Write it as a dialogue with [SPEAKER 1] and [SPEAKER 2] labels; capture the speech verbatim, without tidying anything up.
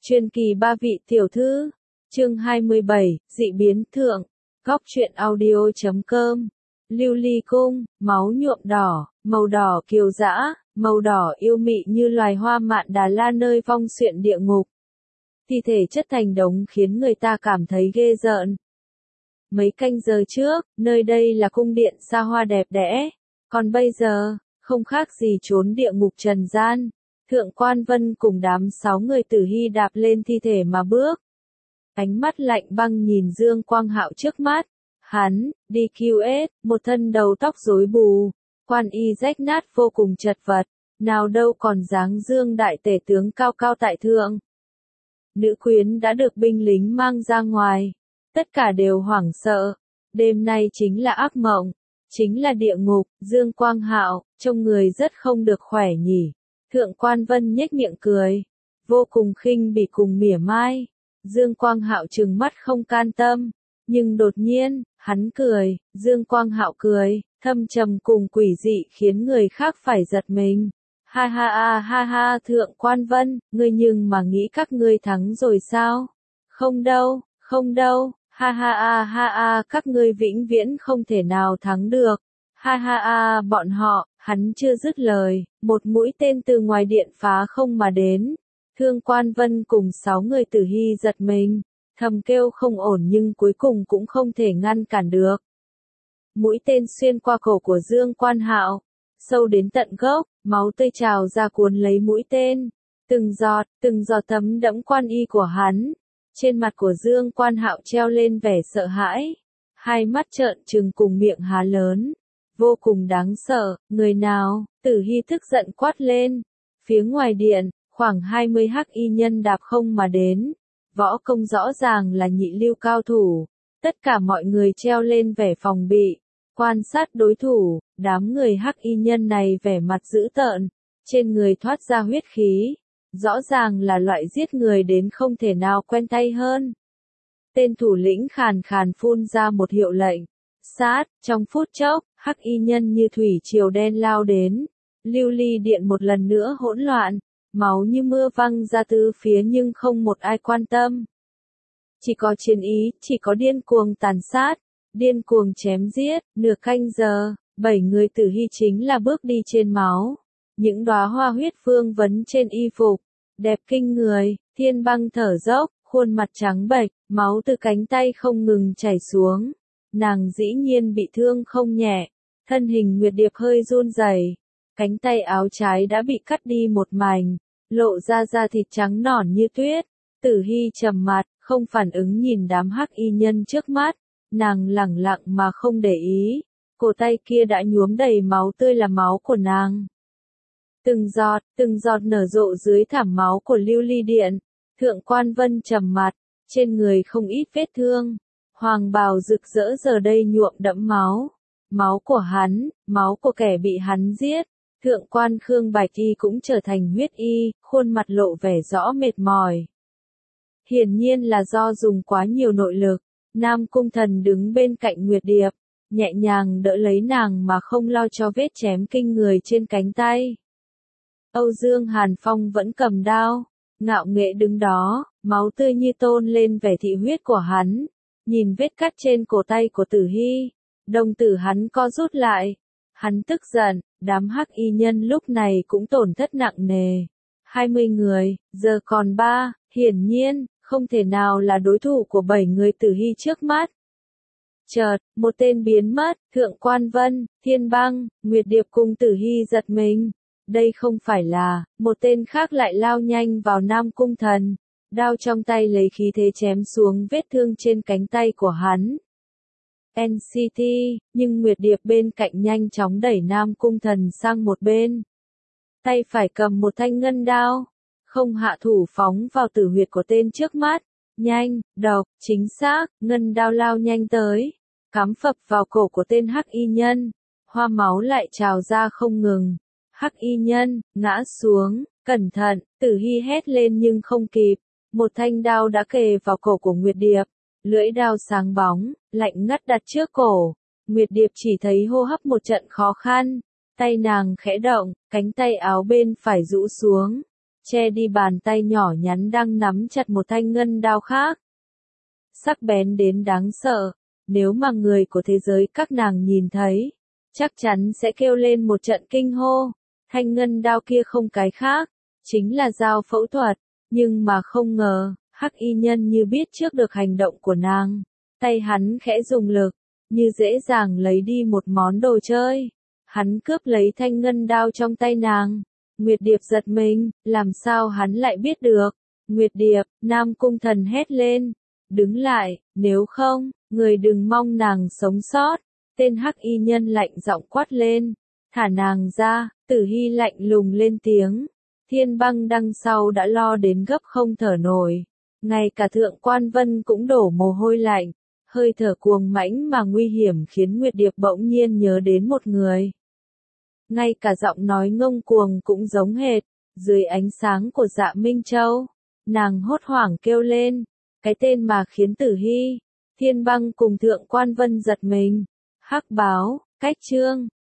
[SPEAKER 1] Truyền kỳ ba vị tiểu thư, chương hai mươi bảy, dị biến thượng, góc truyện audio chấm com, lưu ly cung, máu nhuộm đỏ, màu đỏ kiều dã, màu đỏ yêu mị như loài hoa mạn Đà La nơi vong xuyện địa ngục. Thi thể chất thành đống khiến người ta cảm thấy ghê rợn. Mấy canh giờ trước, nơi đây là cung điện xa hoa đẹp đẽ, còn bây giờ, không khác gì trốn địa ngục trần gian. Thượng Quan Vân cùng đám sáu người tử hy đạp lên thi thể mà bước. Ánh mắt lạnh băng nhìn Dương Quang Hạo trước mắt. Hắn, đê quy ét, một thân đầu tóc rối bù, quan y rách nát vô cùng chật vật, nào đâu còn dáng Dương đại tể tướng cao cao tại thượng. Nữ quyến đã được binh lính mang ra ngoài, tất cả đều hoảng sợ, đêm nay chính là ác mộng, chính là địa ngục. Dương Quang Hạo, trông người rất không được khỏe nhỉ. Thượng Quan Vân nhếch miệng cười, vô cùng khinh bỉ cùng mỉa mai. Dương Quang Hạo trừng mắt không can tâm, nhưng đột nhiên, hắn cười. Dương Quang Hạo cười, thâm trầm cùng quỷ dị khiến người khác phải giật mình. Ha ha ha ha ha, Thượng Quan Vân, ngươi nhưng mà nghĩ các ngươi thắng rồi sao? Không đâu, không đâu, ha ha ha ha ha, các ngươi vĩnh viễn không thể nào thắng được. Ha ha ha, bọn họ. Hắn chưa dứt lời, một mũi tên từ ngoài điện phá không mà đến. Thượng Quan Vân cùng sáu người tử hy giật mình, thầm kêu không ổn nhưng cuối cùng cũng không thể ngăn cản được. Mũi tên xuyên qua cổ của Dương Quan Hạo, sâu đến tận gốc, máu tươi trào ra cuốn lấy mũi tên. Từng giọt, từng giọt thấm đẫm quan y của hắn. Trên mặt của Dương Quan Hạo treo lên vẻ sợ hãi, hai mắt trợn trừng cùng miệng há lớn. Vô cùng đáng sợ. Người nào? Tử hy tức giận quát lên. Phía ngoài điện, khoảng hai mươi hắc y nhân đạp không mà đến. Võ công rõ ràng là nhị lưu cao thủ. Tất cả mọi người treo lên vẻ phòng bị, quan sát đối thủ. Đám người hắc y nhân này vẻ mặt dữ tợn, trên người thoát ra huyết khí. Rõ ràng là loại giết người đến không thể nào quen tay hơn. Tên thủ lĩnh khàn khàn phun ra một hiệu lệnh. Sát, trong phút chốc, hắc y nhân như thủy triều đen lao đến. Lưu ly điện một lần nữa hỗn loạn, máu như mưa văng ra tứ phía nhưng không một ai quan tâm. Chỉ có chiến ý, chỉ có điên cuồng tàn sát, điên cuồng chém giết. Nửa canh giờ, bảy người tử hy chính là bước đi trên máu. Những đóa hoa huyết vương vấn trên y phục, đẹp kinh người. Thiên Băng thở dốc, khuôn mặt trắng bệch, máu từ cánh tay không ngừng chảy xuống. Nàng dĩ nhiên bị thương không nhẹ, thân hình Nguyệt Điệp hơi run rẩy, cánh tay áo trái đã bị cắt đi một mảnh, lộ ra da thịt trắng nõn như tuyết. Tử hy trầm mặt, không phản ứng nhìn đám hắc y nhân trước mắt, nàng lẳng lặng mà không để ý, cổ tay kia đã nhuốm đầy máu tươi là máu của nàng. Từng giọt, từng giọt nở rộ dưới thảm máu của lưu ly điện. Thượng Quan Vân trầm mặt, trên người không ít vết thương. Hoàng bào rực rỡ giờ đây nhuộm đẫm máu. Máu của hắn, máu của kẻ bị hắn giết. Thượng Quan Khương Bạch Y cũng trở thành huyết y, khuôn mặt lộ vẻ rõ mệt mỏi. Hiển nhiên là do dùng quá nhiều nội lực. Nam Cung Thần đứng bên cạnh Nguyệt Điệp, nhẹ nhàng đỡ lấy nàng mà không lo cho vết chém kinh người trên cánh tay. Âu Dương Hàn Phong vẫn cầm đao, ngạo nghễ đứng đó, máu tươi như tôn lên vẻ thị huyết của hắn. Nhìn vết cắt trên cổ tay của tử hy, đồng tử hắn co rút lại. Hắn tức giận, đám hắc y nhân lúc này cũng tổn thất nặng nề. hai mươi người, giờ còn ba, hiển nhiên, không thể nào là đối thủ của bảy người tử hy trước mắt. Chợt, một tên biến mất. Thượng Quan Vân, Thiên Băng, Nguyệt Điệp cùng tử hy giật mình. Đây không phải là, một tên khác lại lao nhanh vào Nam Cung Thần. Đao trong tay lấy khí thế chém xuống vết thương trên cánh tay của hắn. en xê tê, nhưng Nguyệt Điệp bên cạnh nhanh chóng đẩy Nam Cung Thần sang một bên. Tay phải cầm một thanh ngân đao, không hạ thủ phóng vào tử huyệt của tên trước mắt. Nhanh, độc, chính xác, ngân đao lao nhanh tới, cắm phập vào cổ của tên hắc y nhân. Hoa máu lại trào ra không ngừng. Hắc y nhân, ngã xuống, cẩn thận, tử hy hét lên nhưng không kịp. Một thanh đao đã kề vào cổ của Nguyệt Điệp, lưỡi đao sáng bóng, lạnh ngắt đặt trước cổ. Nguyệt Điệp chỉ thấy hô hấp một trận khó khăn, tay nàng khẽ động, cánh tay áo bên phải rũ xuống. che đi bàn tay nhỏ nhắn đang nắm chặt một thanh ngân đao khác. Sắc bén đến đáng sợ, nếu mà người của thế giới các nàng nhìn thấy, chắc chắn sẽ kêu lên một trận kinh hô. Thanh ngân đao kia không cái khác, chính là dao phẫu thuật, nhưng mà không ngờ, Hắc y nhân như biết trước được hành động của nàng, tay hắn khẽ dùng lực, như dễ dàng lấy đi một món đồ chơi. Hắn cướp lấy thanh ngân đao trong tay nàng. Nguyệt Điệp giật mình, làm sao hắn lại biết được? Nguyệt Điệp, Nam Cung Thần hét lên, đứng lại, nếu không, người đừng mong nàng sống sót. Tên Hắc y nhân lạnh giọng quát lên, thả nàng ra. Tử Hy lạnh lùng lên tiếng. Thiên Băng đằng sau đã lo đến gấp không thở nổi. Ngay cả Thượng Quan Vân cũng đổ mồ hôi lạnh. Hơi thở cuồng mãnh mà nguy hiểm khiến Nguyệt Điệp bỗng nhiên nhớ đến một người. Ngay cả giọng nói ngông cuồng cũng giống hệt. Dưới ánh sáng của Dạ Minh Châu, nàng hốt hoảng kêu lên. Cái tên mà khiến Tử Hy, Thiên Băng cùng Thượng Quan Vân giật mình. Hắc báo, Cách Trương.